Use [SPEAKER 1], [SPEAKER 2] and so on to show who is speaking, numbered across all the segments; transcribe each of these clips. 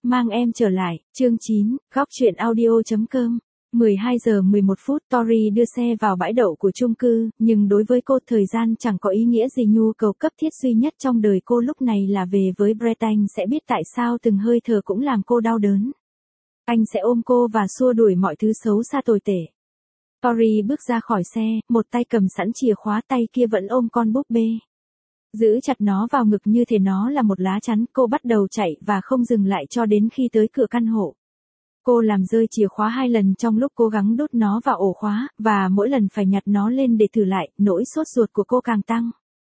[SPEAKER 1] Mang em trở lại, chương 9, góc truyện audio.com. 12 giờ 11 phút, Tori đưa xe vào bãi đậu của chung cư, nhưng đối với cô thời gian chẳng có ý nghĩa gì. Nhu cầu cấp thiết duy nhất trong đời cô lúc này là về với Brett. Anh sẽ biết tại sao từng hơi thở cũng làm cô đau đớn. Anh sẽ ôm cô và xua đuổi mọi thứ xấu xa tồi tệ. Tori bước ra khỏi xe, một tay cầm sẵn chìa khóa, tay kia vẫn ôm con búp bê. Giữ chặt nó vào ngực như thể nó là một lá chắn, cô bắt đầu chạy và không dừng lại cho đến khi tới cửa căn hộ. Cô làm rơi chìa khóa 2 lần trong lúc cố gắng đút nó vào ổ khóa, và mỗi lần phải nhặt nó lên để thử lại, nỗi sốt ruột của cô càng tăng.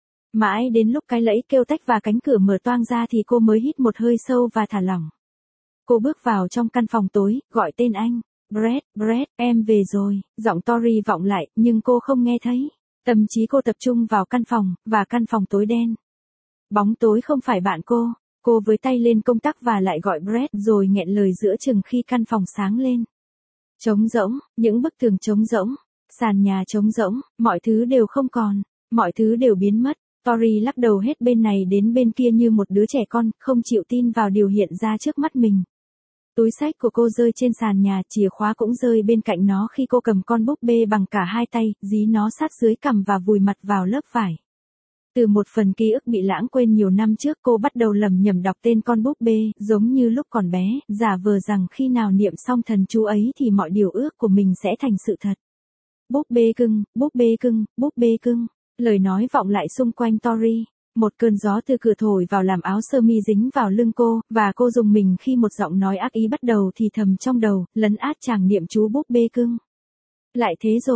[SPEAKER 1] Mãi đến lúc cái lẫy kêu tách và cánh cửa mở toang ra thì cô mới hít một hơi sâu và thả lỏng. Cô bước vào trong căn phòng tối, gọi tên anh. Brett, Brett, em về rồi, giọng Tori vọng lại, nhưng cô không nghe thấy. Tâm trí cô tập trung vào căn phòng, và căn phòng tối đen. Bóng tối không phải bạn cô với tay lên công tắc và lại gọi Brett rồi nghẹn lời giữa chừng khi căn phòng sáng lên. Trống rỗng, những bức tường trống rỗng, sàn nhà trống rỗng, mọi thứ đều không còn, mọi thứ đều biến mất. Tori lắc đầu hết bên này đến bên kia như một đứa trẻ con, không chịu tin vào điều hiện ra trước mắt mình. Túi xách của cô rơi trên sàn nhà, chìa khóa cũng rơi bên cạnh nó khi cô cầm con búp bê bằng cả hai tay, dí nó sát dưới cằm và vùi mặt vào lớp vải. Từ một phần ký ức bị lãng quên nhiều năm trước, cô bắt đầu lẩm nhẩm đọc tên con búp bê, giống như lúc còn bé, giả vờ rằng khi nào niệm xong thần chú ấy thì mọi điều ước của mình sẽ thành sự thật. Búp bê cưng, búp bê cưng, búp bê cưng. Lời nói vọng lại xung quanh Tori. Một cơn gió từ cửa thổi vào làm áo sơ mi dính vào lưng cô, và cô rùng mình khi một giọng nói ác ý bắt đầu thì thầm trong đầu, lấn át chàng niệm chú búp bê cưng. Lại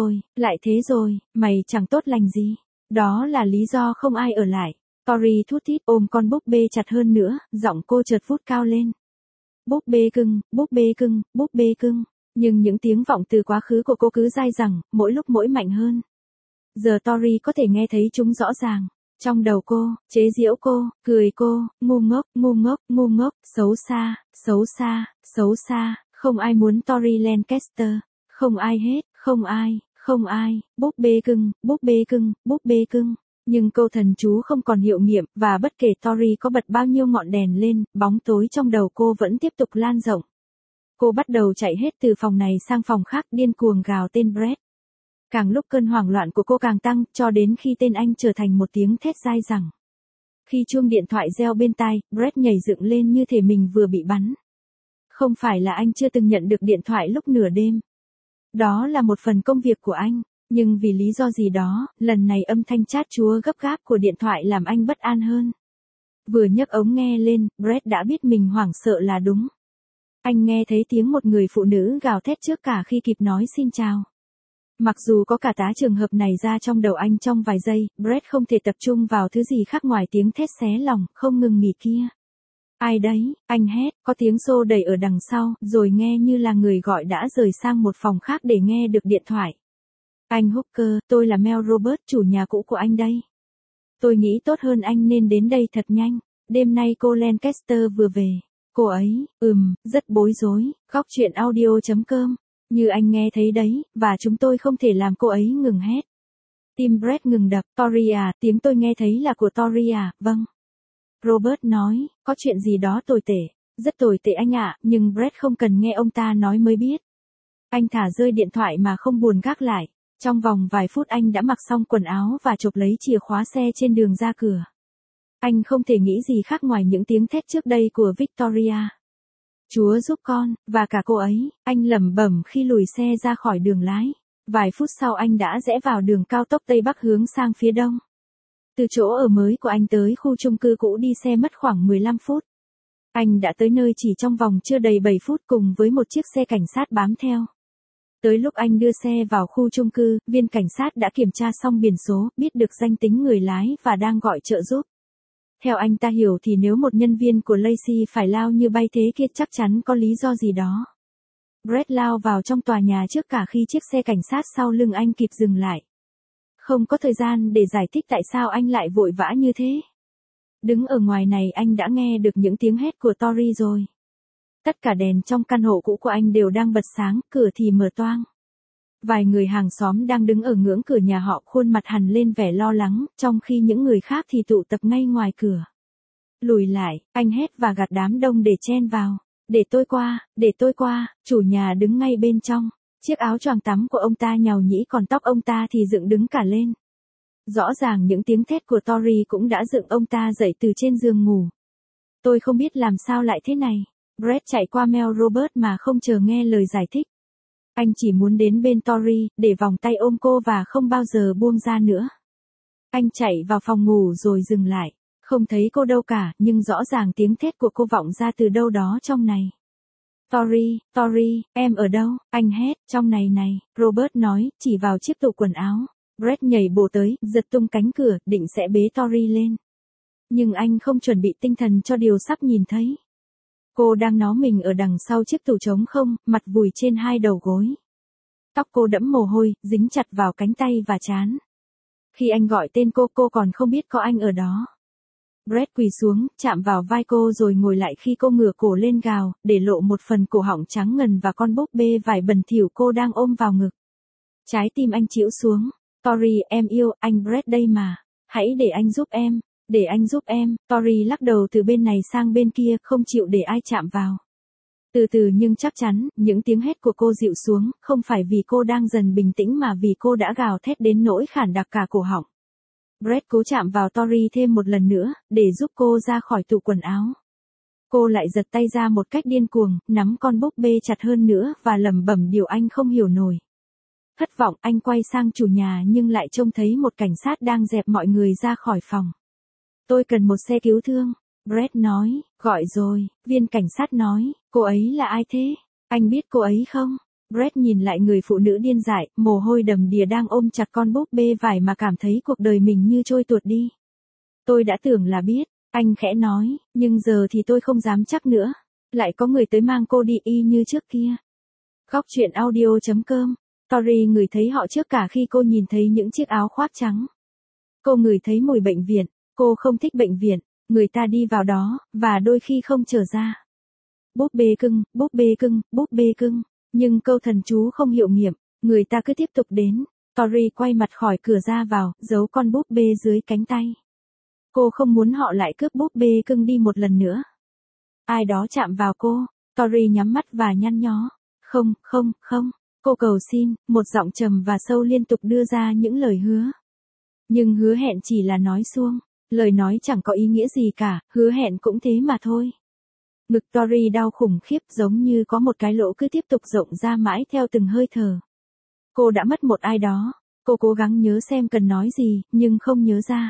[SPEAKER 1] thế rồi, mày chẳng tốt lành gì. Đó là lý do không ai ở lại. Tori thút thít ôm con búp bê chặt hơn nữa, giọng cô chợt vút cao lên. Búp bê cưng, búp bê cưng, búp bê cưng. Nhưng những tiếng vọng từ quá khứ của cô cứ dai dẳng, mỗi lúc mỗi mạnh hơn. Giờ Tori có thể nghe thấy chúng rõ ràng. Trong đầu cô, chế giễu cô, cười cô, ngu ngốc, ngu ngốc, ngu ngốc, xấu xa, xấu xa, xấu xa, không ai muốn Tori Lancaster, không ai hết, không ai, búp bê cưng, búp bê cưng, búp bê cưng. Nhưng câu thần chú không còn hiệu nghiệm, và bất kể Tori có bật bao nhiêu ngọn đèn lên, bóng tối trong đầu cô vẫn tiếp tục lan rộng. Cô bắt đầu chạy hết từ phòng này sang phòng khác, điên cuồng gào tên Brett. Càng lúc cơn hoảng loạn của cô càng tăng, cho đến khi tên anh trở thành một tiếng thét dai dẳng. Khi chuông điện thoại reo bên tai, Brett nhảy dựng lên như thể mình vừa bị bắn. Không phải là anh chưa từng nhận được điện thoại lúc nửa đêm. Đó là một phần công việc của anh, nhưng vì lý do gì đó, lần này âm thanh chát chúa gấp gáp của điện thoại làm anh bất an hơn. Vừa nhấc ống nghe lên, Brett đã biết mình hoảng sợ là đúng. Anh nghe thấy tiếng một người phụ nữ gào thét trước cả khi kịp nói xin chào. Mặc dù có cả tá trường hợp này ra trong đầu anh trong vài giây, Brett không thể tập trung vào thứ gì khác ngoài tiếng thét xé lòng, không ngừng nghỉ kia. Ai đấy, anh hét, có tiếng xô đẩy ở đằng sau, rồi nghe như là người gọi đã rời sang một phòng khác để nghe được điện thoại. Anh Hooker, tôi là Mel Robert, chủ nhà cũ của anh đây. Tôi nghĩ tốt hơn anh nên đến đây thật nhanh, đêm nay cô Lancaster vừa về. Cô ấy, rất bối rối, góc truyện audio.com. Như anh nghe thấy đấy, và chúng tôi không thể làm cô ấy ngừng hét. Tim Brett ngừng đập. Tori à, tiếng tôi nghe thấy là của Tori à, vâng. Robert nói, có chuyện gì đó tồi tệ, rất tồi tệ anh ạ, nhưng Brett không cần nghe ông ta nói mới biết. Anh thả rơi điện thoại mà không buồn gác lại. Trong vòng vài phút anh đã mặc xong quần áo và chộp lấy chìa khóa xe trên đường ra cửa. Anh không thể nghĩ gì khác ngoài những tiếng thét trước đây của Victoria. Chúa giúp con, và cả cô ấy, anh lẩm bẩm khi lùi xe ra khỏi đường lái. Vài phút sau anh đã rẽ vào đường cao tốc Tây Bắc hướng sang phía đông. Từ chỗ ở mới của anh tới khu chung cư cũ đi xe mất khoảng 15 phút. Anh đã tới nơi chỉ trong vòng chưa đầy 7 phút cùng với một chiếc xe cảnh sát bám theo. Tới lúc anh đưa xe vào khu chung cư, viên cảnh sát đã kiểm tra xong biển số, biết được danh tính người lái và đang gọi trợ giúp. Theo anh ta hiểu thì nếu một nhân viên của Lacey phải lao như bay thế kia chắc chắn có lý do gì đó. Brett lao vào trong tòa nhà trước cả khi chiếc xe cảnh sát sau lưng anh kịp dừng lại. Không có thời gian để giải thích tại sao anh lại vội vã như thế. Đứng ở ngoài này anh đã nghe được những tiếng hét của Tori rồi. Tất cả đèn trong căn hộ cũ của anh đều đang bật sáng, cửa thì mở toang. Vài người hàng xóm đang đứng ở ngưỡng cửa nhà họ, khuôn mặt hằn lên vẻ lo lắng, trong khi những người khác thì tụ tập ngay ngoài cửa. Lùi lại, anh hét và gạt đám đông để chen vào. Để tôi qua, chủ nhà đứng ngay bên trong. Chiếc áo choàng tắm của ông ta nhàu nhĩ còn tóc ông ta thì dựng đứng cả lên. Rõ ràng những tiếng thét của Tori cũng đã dựng ông ta dậy từ trên giường ngủ. Tôi không biết làm sao lại thế này. Brett chạy qua Mel Robert mà không chờ nghe lời giải thích. Anh chỉ muốn đến bên Tori, để vòng tay ôm cô và không bao giờ buông ra nữa. Anh chạy vào phòng ngủ rồi dừng lại. Không thấy cô đâu cả, nhưng rõ ràng tiếng thét của cô vọng ra từ đâu đó trong này. Tori, em ở đâu? Anh hét, trong này này, Robert nói, chỉ vào chiếc tủ quần áo. Brett nhảy bổ tới, giật tung cánh cửa, định sẽ bế Tori lên. Nhưng anh không chuẩn bị tinh thần cho điều sắp nhìn thấy. Cô đang nó mình ở đằng sau chiếc tủ trống không, mặt vùi trên hai đầu gối. Tóc cô đẫm mồ hôi, dính chặt vào cánh tay và trán. Khi anh gọi tên cô còn không biết có anh ở đó. Brett quỳ xuống, chạm vào vai cô rồi ngồi lại khi cô ngửa cổ lên gào, để lộ một phần cổ họng trắng ngần và con búp bê vải bẩn thỉu cô đang ôm vào ngực. Trái tim anh chĩu xuống. Tori, em yêu, anh Brett đây mà. Hãy để anh giúp em. Để anh giúp em. Tori lắc đầu từ bên này sang bên kia, không chịu để ai chạm vào. Từ từ nhưng chắc chắn, những tiếng hét của cô dịu xuống, không phải vì cô đang dần bình tĩnh mà vì cô đã gào thét đến nỗi khản đặc cả cổ họng. Brett cố chạm vào Tori thêm một lần nữa, để giúp cô ra khỏi tủ quần áo. Cô lại giật tay ra một cách điên cuồng, nắm con búp bê chặt hơn nữa và lẩm bẩm điều anh không hiểu nổi. Thất vọng, anh quay sang chủ nhà nhưng lại trông thấy một cảnh sát đang dẹp mọi người ra khỏi phòng. Tôi cần một xe cứu thương. Brett nói, gọi rồi, viên cảnh sát nói, cô ấy là ai thế? Anh biết cô ấy không? Brett nhìn lại người phụ nữ điên dại, mồ hôi đầm đìa đang ôm chặt con búp bê vải mà cảm thấy cuộc đời mình như trôi tuột đi. Tôi đã tưởng là biết, anh khẽ nói, nhưng giờ thì tôi không dám chắc nữa. Lại có người tới mang cô đi y như trước kia. Góc truyện audio.com. Tori ngửi thấy họ trước cả khi cô nhìn thấy những chiếc áo khoác trắng. Cô ngửi thấy mùi bệnh viện, cô không thích bệnh viện, người ta đi vào đó, và đôi khi không trở ra. Búp bê cưng, búp bê cưng, búp bê cưng. Nhưng câu thần chú không hiệu nghiệm, người ta cứ tiếp tục đến. Tori quay mặt khỏi cửa ra vào, giấu con búp bê dưới cánh tay. Cô không muốn họ lại cướp búp bê cưng đi một lần nữa. Ai đó chạm vào cô, Tori nhắm mắt và nhăn nhó. Không. Cô cầu xin, một giọng trầm và sâu liên tục đưa ra những lời hứa. Nhưng hứa hẹn chỉ là nói suông, lời nói chẳng có ý nghĩa gì cả, hứa hẹn cũng thế mà thôi. Ngực Tori đau khủng khiếp giống như có một cái lỗ cứ tiếp tục rộng ra mãi theo từng hơi thở. Cô đã mất một ai đó, cô cố gắng nhớ xem cần nói gì, nhưng không nhớ ra.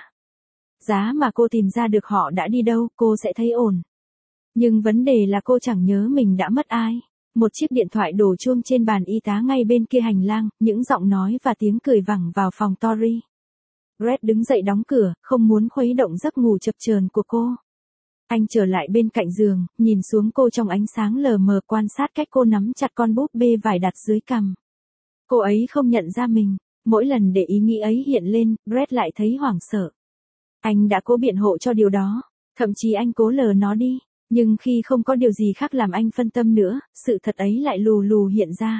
[SPEAKER 1] Giá mà cô tìm ra được họ đã đi đâu, cô sẽ thấy ổn. Nhưng vấn đề là cô chẳng nhớ mình đã mất ai. Một chiếc điện thoại đổ chuông trên bàn y tá ngay bên kia hành lang, những giọng nói và tiếng cười vẳng vào phòng Tori. Brett đứng dậy đóng cửa, không muốn khuấy động giấc ngủ chập chờn của cô. Anh trở lại bên cạnh giường, nhìn xuống cô trong ánh sáng lờ mờ quan sát cách cô nắm chặt con búp bê vải đặt dưới cằm. Cô ấy không nhận ra mình, mỗi lần để ý nghĩ ấy hiện lên, Brett lại thấy hoảng sợ. Anh đã cố biện hộ cho điều đó, thậm chí anh cố lờ nó đi, nhưng khi không có điều gì khác làm anh phân tâm nữa, sự thật ấy lại lù lù hiện ra.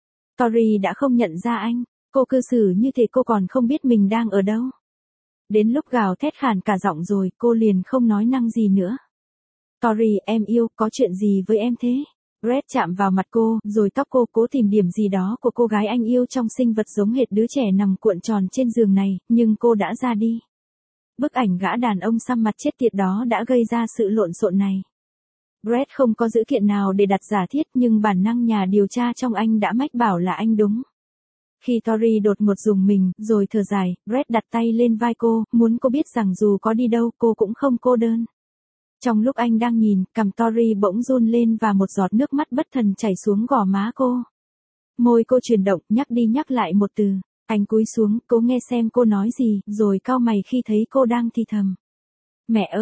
[SPEAKER 1] Tori đã không nhận ra anh, cô cư xử như thế cô còn không biết mình đang ở đâu. Đến lúc gào thét khàn cả giọng rồi, cô liền không nói năng gì nữa. Tori, em yêu, có chuyện gì với em thế? Brett chạm vào mặt cô, rồi tóc cô, cố tìm điểm gì đó của cô gái anh yêu trong sinh vật giống hệt đứa trẻ nằm cuộn tròn trên giường này, nhưng cô đã ra đi. Bức ảnh gã đàn ông xăm mặt chết tiệt đó đã gây ra sự lộn xộn này. Brett không có dữ kiện nào để đặt giả thiết nhưng bản năng nhà điều tra trong anh đã mách bảo là anh đúng. Khi Tori đột ngột rùng mình, rồi thở dài, Brett đặt tay lên vai cô, muốn cô biết rằng dù có đi đâu, cô cũng không cô đơn. Trong lúc anh đang nhìn, cằm Tori bỗng run lên và một giọt nước mắt bất thần chảy xuống gò má cô. Môi cô chuyển động, nhắc đi nhắc lại một từ. Anh cúi xuống, cố nghe xem cô nói gì, rồi cau mày khi thấy cô đang thì thầm. Mẹ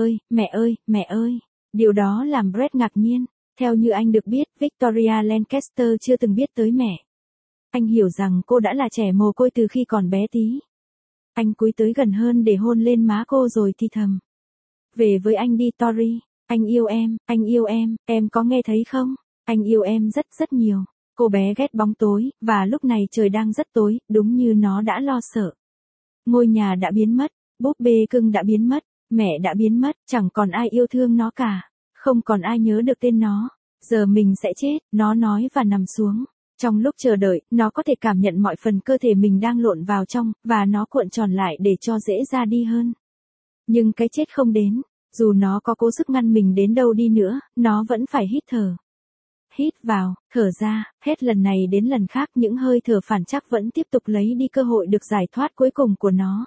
[SPEAKER 1] ơi. Điều đó làm Brett ngạc nhiên. Theo như anh được biết, Victoria Lancaster chưa từng biết tới mẹ. Anh hiểu rằng cô đã là trẻ mồ côi từ khi còn bé tí. Anh cúi tới gần hơn để hôn lên má cô rồi thì thầm. Về với anh đi Tori, anh yêu em có nghe thấy không? Anh yêu em rất rất nhiều. Cô bé ghét bóng tối, và lúc này trời đang rất tối, đúng như nó đã lo sợ. Ngôi nhà đã biến mất, búp bê cưng đã biến mất, mẹ đã biến mất, chẳng còn ai yêu thương nó cả, không còn ai nhớ được tên nó. Giờ mình sẽ chết, nó nói và nằm xuống. Trong lúc chờ đợi, nó có thể cảm nhận mọi phần cơ thể mình đang lộn vào trong, và nó cuộn tròn lại để cho dễ ra đi hơn. Nhưng cái chết không đến. Dù nó có cố sức ngăn mình đến đâu đi nữa, nó vẫn phải hít thở. Hít vào, thở ra, hết lần này đến lần khác những hơi thở phản trắc vẫn tiếp tục lấy đi cơ hội được giải thoát cuối cùng của nó.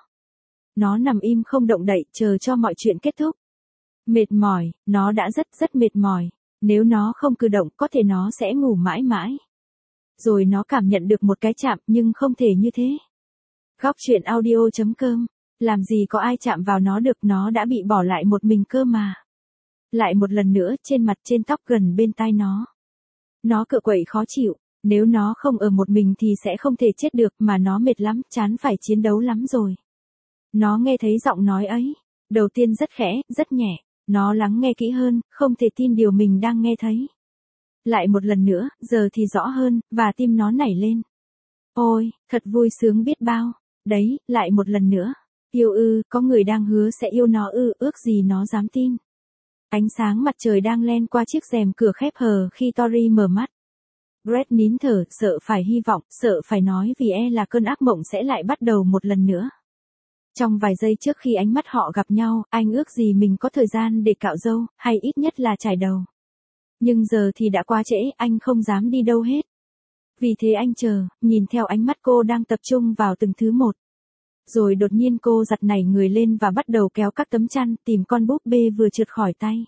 [SPEAKER 1] Nó nằm im không động đậy, chờ cho mọi chuyện kết thúc. Mệt mỏi, nó đã rất mệt mỏi. Nếu nó không cử động có thể nó sẽ ngủ mãi mãi. Rồi nó cảm nhận được một cái chạm nhưng không thể như thế. Góc truyện audio.com. Làm gì có ai chạm vào nó được, nó đã bị bỏ lại một mình cơ mà. Lại một lần nữa, trên mặt trên tóc gần bên tai nó. Nó cựa quậy khó chịu, nếu nó không ở một mình thì sẽ không thể chết được, mà nó mệt lắm, chán phải chiến đấu lắm rồi. Nó nghe thấy giọng nói ấy, đầu tiên rất khẽ, rất nhẹ, nó lắng nghe kỹ hơn, không thể tin điều mình đang nghe thấy. Lại một lần nữa, giờ thì rõ hơn, và tim nó nảy lên. Ôi, thật vui sướng biết bao. Đấy, lại một lần nữa. Yêu ư, có người đang hứa sẽ yêu nó ư, ước gì nó dám tin. Ánh sáng mặt trời đang len qua chiếc rèm cửa khép hờ khi Tori mở mắt. Brett nín thở, sợ phải hy vọng, sợ phải nói vì là cơn ác mộng sẽ lại bắt đầu một lần nữa. Trong vài giây trước khi ánh mắt họ gặp nhau, anh ước gì mình có thời gian để cạo râu, hay ít nhất là chải đầu. Nhưng giờ thì đã quá trễ, anh không dám đi đâu hết. Vì thế anh chờ, nhìn theo ánh mắt cô đang tập trung vào từng thứ một. Rồi đột nhiên cô giật nảy người lên và bắt đầu kéo các tấm chăn, tìm con búp bê vừa trượt khỏi tay.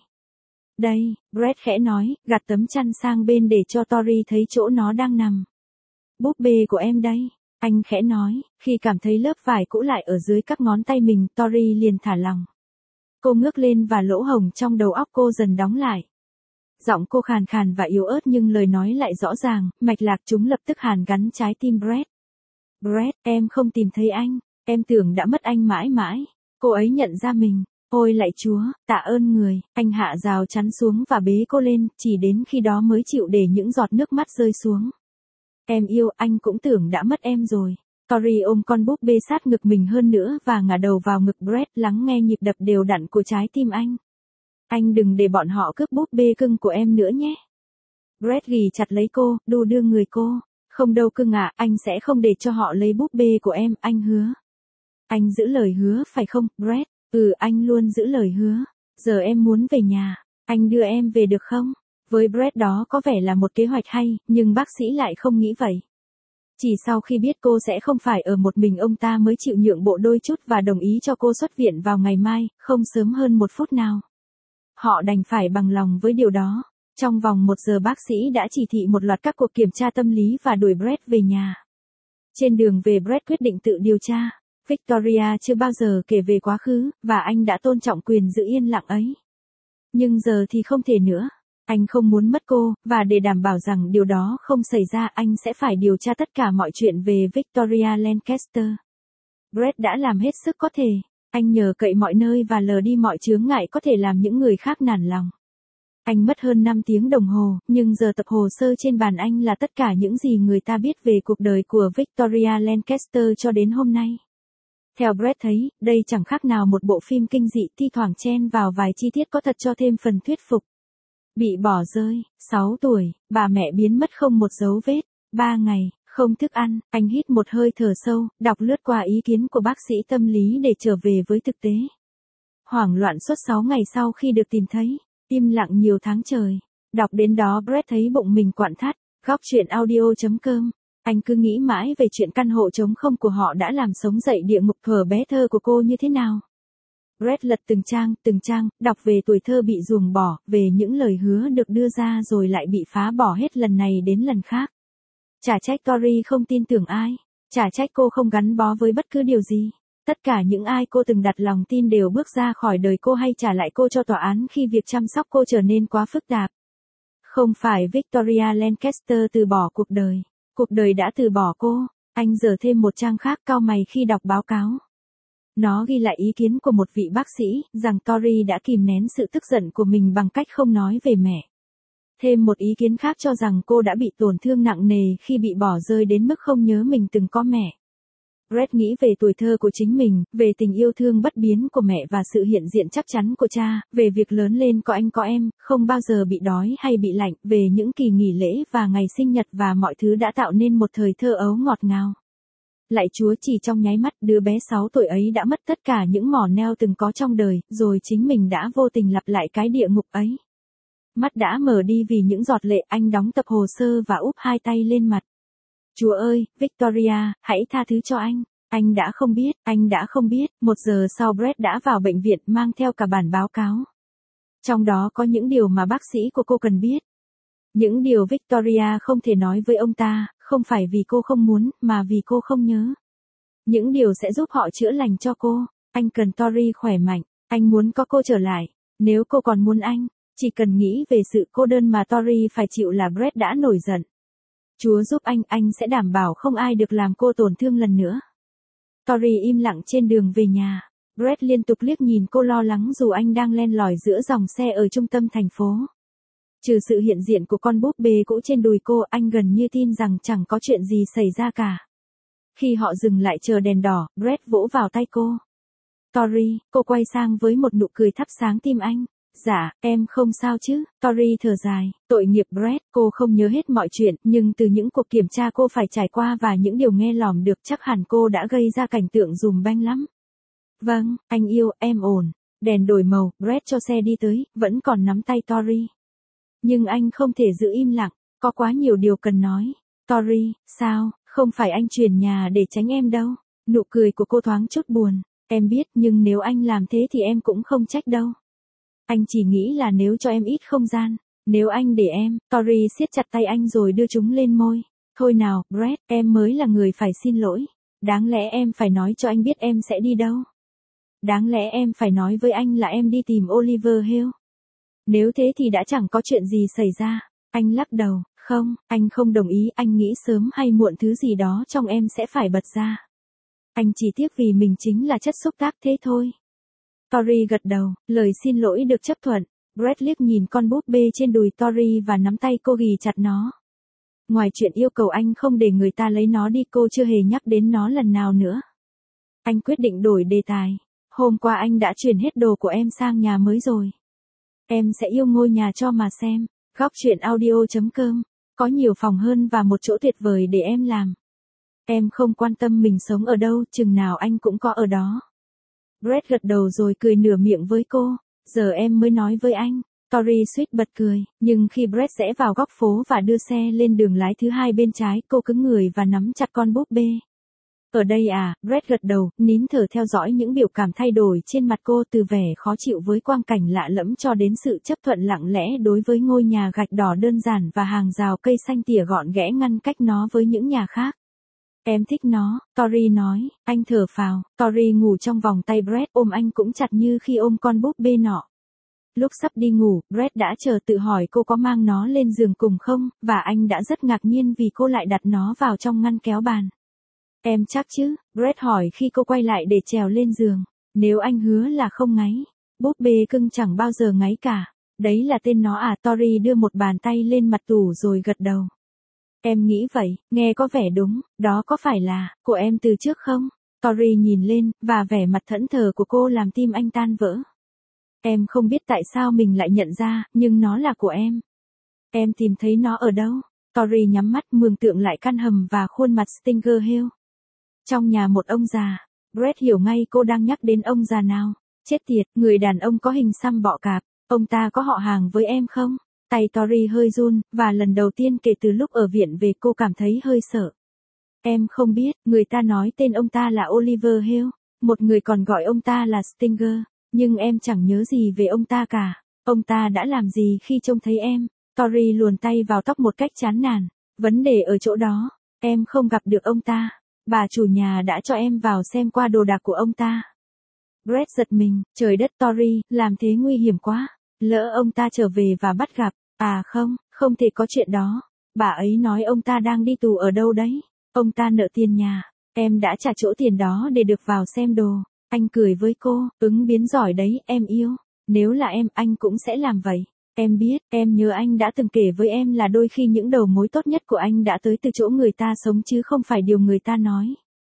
[SPEAKER 1] Đây, Brett khẽ nói, gạt tấm chăn sang bên để cho Tori thấy chỗ nó đang nằm. Búp bê của em đây, anh khẽ nói, khi cảm thấy lớp vải cũ lại ở dưới các ngón tay mình, Tori liền thả lỏng. Cô ngước lên và lỗ hổng trong đầu óc cô dần đóng lại. Giọng cô khàn khàn và yếu ớt nhưng lời nói lại rõ ràng, mạch lạc chúng lập tức hàn gắn trái tim Brett. Brett, em không tìm thấy anh, em tưởng đã mất anh mãi mãi. Cô ấy nhận ra mình. Ôi lạy Chúa, tạ ơn người, anh hạ rào chắn xuống và bế cô lên, chỉ đến khi đó mới chịu để những giọt nước mắt rơi xuống. Em yêu, anh cũng tưởng đã mất em rồi. Tori ôm con búp bê sát ngực mình hơn nữa và ngả đầu vào ngực Brett, lắng nghe nhịp đập đều đặn của trái tim anh. Anh đừng để bọn họ cướp búp bê cưng của em nữa nhé. Brett ghì chặt lấy cô, đu đưa người cô. Không đâu cưng ạ, anh sẽ không để cho họ lấy búp bê của em, anh hứa. Anh giữ lời hứa phải không, Brett? Anh luôn giữ lời hứa. Giờ em muốn về nhà, anh đưa em về được không? Với Brett đó có vẻ là một kế hoạch hay, nhưng bác sĩ lại không nghĩ vậy. Chỉ sau khi biết cô sẽ không phải ở một mình, ông ta mới chịu nhượng bộ đôi chút và đồng ý cho cô xuất viện vào ngày mai, không sớm hơn một phút nào. Họ đành phải bằng lòng với điều đó. Trong vòng 1 giờ bác sĩ đã chỉ thị một loạt các cuộc kiểm tra tâm lý và đuổi Brett về nhà. Trên đường về, Brett quyết định tự điều tra. Victoria chưa bao giờ kể về quá khứ, và anh đã tôn trọng quyền giữ yên lặng ấy. Nhưng giờ thì không thể nữa. Anh không muốn mất cô, và để đảm bảo rằng điều đó không xảy ra, anh sẽ phải điều tra tất cả mọi chuyện về Victoria Lancaster. Brett đã làm hết sức có thể. Anh nhờ cậy mọi nơi và lờ đi mọi chướng ngại có thể làm những người khác nản lòng. Anh mất hơn 5 tiếng đồng hồ, nhưng giờ tập hồ sơ trên bàn anh là tất cả những gì người ta biết về cuộc đời của Victoria Lancaster cho đến hôm nay. Theo Brett thấy, đây chẳng khác nào một bộ phim kinh dị, thi thoảng chen vào vài chi tiết có thật cho thêm phần thuyết phục. Bị bỏ rơi, 6 tuổi, bà mẹ biến mất không một dấu vết, 3 ngày, không thức ăn, anh hít một hơi thở sâu, đọc lướt qua ý kiến của bác sĩ tâm lý để trở về với thực tế. Hoảng loạn suốt 6 ngày sau khi được tìm thấy, im lặng nhiều tháng trời. Đọc đến đó Brett thấy bụng mình quặn thắt. Góc truyện audio.com. Anh cứ nghĩ mãi về chuyện căn hộ trống không của họ đã làm sống dậy địa ngục thuở bé thơ của cô như thế nào. Brett lật từng trang, đọc về tuổi thơ bị ruồng bỏ, về những lời hứa được đưa ra rồi lại bị phá bỏ hết lần này đến lần khác. Chả trách Tori không tin tưởng ai, chả trách cô không gắn bó với bất cứ điều gì. Tất cả những ai cô từng đặt lòng tin đều bước ra khỏi đời cô hay trả lại cô cho tòa án khi việc chăm sóc cô trở nên quá phức tạp. Không phải Victoria Lancaster từ bỏ cuộc đời đã từ bỏ cô. Anh dở thêm một trang khác, cau mày khi đọc báo cáo. Nó ghi lại ý kiến của một vị bác sĩ, rằng Tori đã kìm nén sự tức giận của mình bằng cách không nói về mẹ. Thêm một ý kiến khác cho rằng cô đã bị tổn thương nặng nề khi bị bỏ rơi đến mức không nhớ mình từng có mẹ. Brett nghĩ về tuổi thơ của chính mình, về tình yêu thương bất biến của mẹ và sự hiện diện chắc chắn của cha, về việc lớn lên có anh có em, không bao giờ bị đói hay bị lạnh, về những kỳ nghỉ lễ và ngày sinh nhật và mọi thứ đã tạo nên một thời thơ ấu ngọt ngào. Lạy Chúa, chỉ trong nháy mắt, đứa bé 6 tuổi ấy đã mất tất cả những mỏ neo từng có trong đời, rồi chính mình đã vô tình lặp lại cái địa ngục ấy. Mắt đã mở đi vì những giọt lệ, anh đóng tập hồ sơ và úp hai tay lên mặt. Chúa ơi, Victoria, hãy tha thứ cho anh. Anh đã không biết, 1 giờ sau Brett đã vào bệnh viện mang theo cả bản báo cáo. Trong đó có những điều mà bác sĩ của cô cần biết. Những điều Victoria không thể nói với ông ta, không phải vì cô không muốn, mà vì cô không nhớ. Những điều sẽ giúp họ chữa lành cho cô. Anh cần Tori khỏe mạnh, anh muốn có cô trở lại. Nếu cô còn muốn anh, chỉ cần nghĩ về sự cô đơn mà Tori phải chịu là Brett đã nổi giận. Chúa giúp anh sẽ đảm bảo không ai được làm cô tổn thương lần nữa. Tori im lặng trên đường về nhà. Brett liên tục liếc nhìn cô lo lắng dù anh đang len lỏi giữa dòng xe ở trung tâm thành phố. Trừ sự hiện diện của con búp bê cũ trên đùi cô, anh gần như tin rằng chẳng có chuyện gì xảy ra cả. Khi họ dừng lại chờ đèn đỏ, Brett vỗ vào tay cô. Tori, cô quay sang với một nụ cười thắp sáng tim anh. Dạ, em không sao chứ, Tori thở dài, tội nghiệp Brett, cô không nhớ hết mọi chuyện, nhưng từ những cuộc kiểm tra cô phải trải qua và những điều nghe lỏm được chắc hẳn cô đã gây ra cảnh tượng dùm beng lắm. Vâng, anh yêu, em ổn. Đèn đổi màu, Brett cho xe đi tới, vẫn còn nắm tay Tori. Nhưng anh không thể giữ im lặng, có quá nhiều điều cần nói. Tori, sao, không phải anh chuyển nhà để tránh em đâu. Nụ cười của cô thoáng chút buồn, em biết nhưng nếu anh làm thế thì em cũng không trách đâu. Anh chỉ nghĩ là nếu cho em ít không gian, nếu anh để em, Tori siết chặt tay anh rồi đưa chúng lên môi. Thôi nào, Brett, em mới là người phải xin lỗi. Đáng lẽ em phải nói cho anh biết em sẽ đi đâu. Đáng lẽ em phải nói với anh là em đi tìm Oliver Hill. Nếu thế thì đã chẳng có chuyện gì xảy ra. Anh lắc đầu, không, anh không đồng ý, anh nghĩ sớm hay muộn thứ gì đó trong em sẽ phải bật ra. Anh chỉ tiếc vì mình chính là chất xúc tác thế thôi. Tori gật đầu, lời xin lỗi được chấp thuận. Brett liếc nhìn con búp bê trên đùi Tori và nắm tay cô ghì chặt nó. Ngoài chuyện yêu cầu anh không để người ta lấy nó đi, cô chưa hề nhắc đến nó lần nào nữa. Anh quyết định đổi đề tài. Hôm qua anh đã chuyển hết đồ của em sang nhà mới rồi. Em sẽ yêu ngôi nhà cho mà xem. Góc truyện audio.com. Có nhiều phòng hơn và một chỗ tuyệt vời để em làm. Em không quan tâm mình sống ở đâu, chừng nào anh cũng có ở đó. Brett gật đầu rồi cười nửa miệng với cô. Giờ em mới nói với anh. Tori suýt bật cười, nhưng khi Brett rẽ vào góc phố và đưa xe lên đường lái thứ hai bên trái, cô cứng người và nắm chặt con búp bê. Ở đây à, Brett gật đầu, nín thở theo dõi những biểu cảm thay đổi trên mặt cô, từ vẻ khó chịu với quang cảnh lạ lẫm cho đến sự chấp thuận lặng lẽ đối với ngôi nhà gạch đỏ đơn giản và hàng rào cây xanh tỉa gọn ghẽ ngăn cách nó với những nhà khác. Em thích nó, Tori nói. Anh thở phào. Tori ngủ trong vòng tay Brett, ôm anh cũng chặt như khi ôm con búp bê nọ. Lúc sắp đi ngủ, Brett đã chờ tự hỏi cô có mang nó lên giường cùng không, và anh đã rất ngạc nhiên vì cô lại đặt nó vào trong ngăn kéo bàn. Em chắc chứ? Brett hỏi khi cô quay lại để trèo lên giường. Nếu anh hứa là không ngáy. Búp bê cưng chẳng bao giờ ngáy cả. Đấy là tên nó à? Tori đưa một bàn tay lên mặt tủ rồi gật đầu. Em nghĩ vậy, nghe có vẻ đúng, đó có phải là của em từ trước không? Tori nhìn lên, và vẻ mặt thẫn thờ của cô làm tim anh tan vỡ. Em không biết tại sao mình lại nhận ra, nhưng nó là của em. Em tìm thấy nó ở đâu? Tori nhắm mắt mường tượng lại căn hầm và khuôn mặt Stinger Hill. Trong nhà một ông già. Brett hiểu ngay cô đang nhắc đến ông già nào. Chết tiệt, người đàn ông có hình xăm bọ cạp. Ông ta có họ hàng với em không? Tay Tori hơi run, và lần đầu tiên kể từ lúc ở viện về cô cảm thấy hơi sợ. Em không biết, người ta nói tên ông ta là Oliver Hill. Một người còn gọi ông ta là Stinger. Nhưng em chẳng nhớ gì về ông ta cả. Ông ta đã làm gì khi trông thấy em? Tori luồn tay vào tóc một cách chán nản. Vấn đề ở chỗ đó. Em không gặp được ông ta. Bà chủ nhà đã cho em vào xem qua đồ đạc của ông ta. Brett giật mình, trời đất Tori, làm thế nguy hiểm quá. Lỡ ông ta trở về và bắt gặp. À không, không thể có chuyện đó. Bà ấy nói ông ta đang đi tù ở đâu đấy. Ông ta nợ tiền nhà. Em đã trả chỗ tiền đó để được vào xem đồ. Anh cười với cô, ứng biến giỏi đấy, em yêu. Nếu là em, anh cũng sẽ làm vậy. Em biết, em nhớ anh đã từng kể với em là đôi khi những đầu mối tốt nhất của anh đã tới từ chỗ người ta sống chứ không phải điều người ta nói.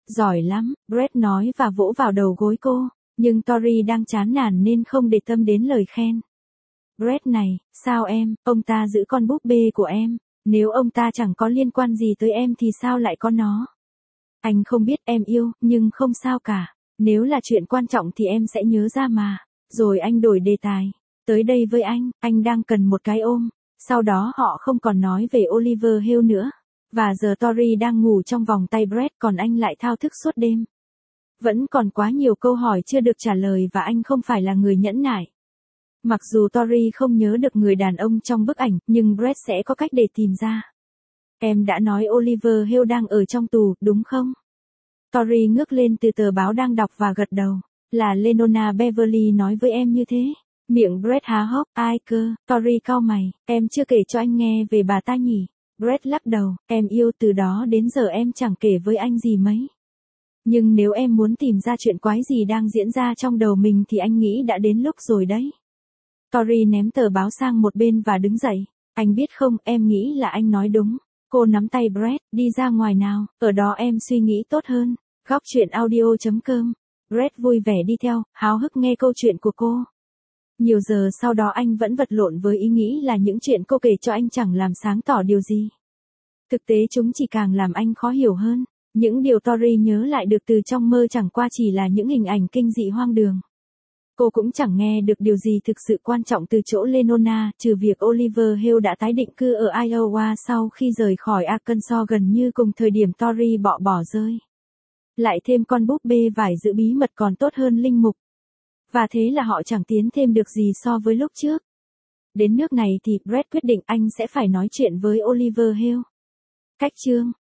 [SPEAKER 1] Giỏi lắm, Brett nói và vỗ vào đầu gối cô, nhưng Tori đang chán nản nên không để tâm đến lời khen. Brett này, sao em, ông ta giữ con búp bê của em, nếu ông ta chẳng có liên quan gì tới em thì sao lại có nó? Anh không biết em yêu, nhưng không sao cả, nếu là chuyện quan trọng thì em sẽ nhớ ra mà. Rồi anh đổi đề tài, tới đây với anh đang cần một cái ôm. Sau đó họ không còn nói về Oliver Hill nữa. Và giờ Tori đang ngủ trong vòng tay Brett còn anh lại thao thức suốt đêm. Vẫn còn quá nhiều câu hỏi chưa được trả lời và anh không phải là người nhẫn nại. Mặc dù Tori không nhớ được người đàn ông trong bức ảnh, nhưng Brett sẽ có cách để tìm ra. Em đã nói Oliver Hill đang ở trong tù, đúng không? Tori ngước lên từ tờ báo đang đọc và gật đầu. Là Lenona Beverly nói với em như thế. Miệng Brett há hốc, ai cơ? Tori cau mày, em chưa kể cho anh nghe về bà ta nhỉ? Brett lắc đầu, em yêu từ đó đến giờ em chẳng kể với anh gì mấy. Nhưng nếu em muốn tìm ra chuyện quái gì đang diễn ra trong đầu mình thì anh nghĩ đã đến lúc rồi đấy. Tori ném tờ báo sang một bên và đứng dậy. Anh biết không, em nghĩ là anh nói đúng. Cô nắm tay Brett, đi ra ngoài nào, ở đó em suy nghĩ tốt hơn. Góc chuyện audio.com. Brett vui vẻ đi theo, háo hức nghe câu chuyện của cô. Nhiều giờ sau đó anh vẫn vật lộn với ý nghĩ là những chuyện cô kể cho anh chẳng làm sáng tỏ điều gì. Thực tế chúng chỉ càng làm anh khó hiểu hơn. Những điều Tori nhớ lại được từ trong mơ chẳng qua chỉ là những hình ảnh kinh dị hoang đường. Cô cũng chẳng nghe được điều gì thực sự quan trọng từ chỗ Lenona, trừ việc Oliver Hill đã tái định cư ở Iowa sau khi rời khỏi Arkansas gần như cùng thời điểm Tori bỏ rơi. Lại thêm con búp bê vải giữ bí mật còn tốt hơn linh mục. Và thế là họ chẳng tiến thêm được gì so với lúc trước. Đến nước này thì Brett quyết định anh sẽ phải nói chuyện với Oliver Hill. Cách chương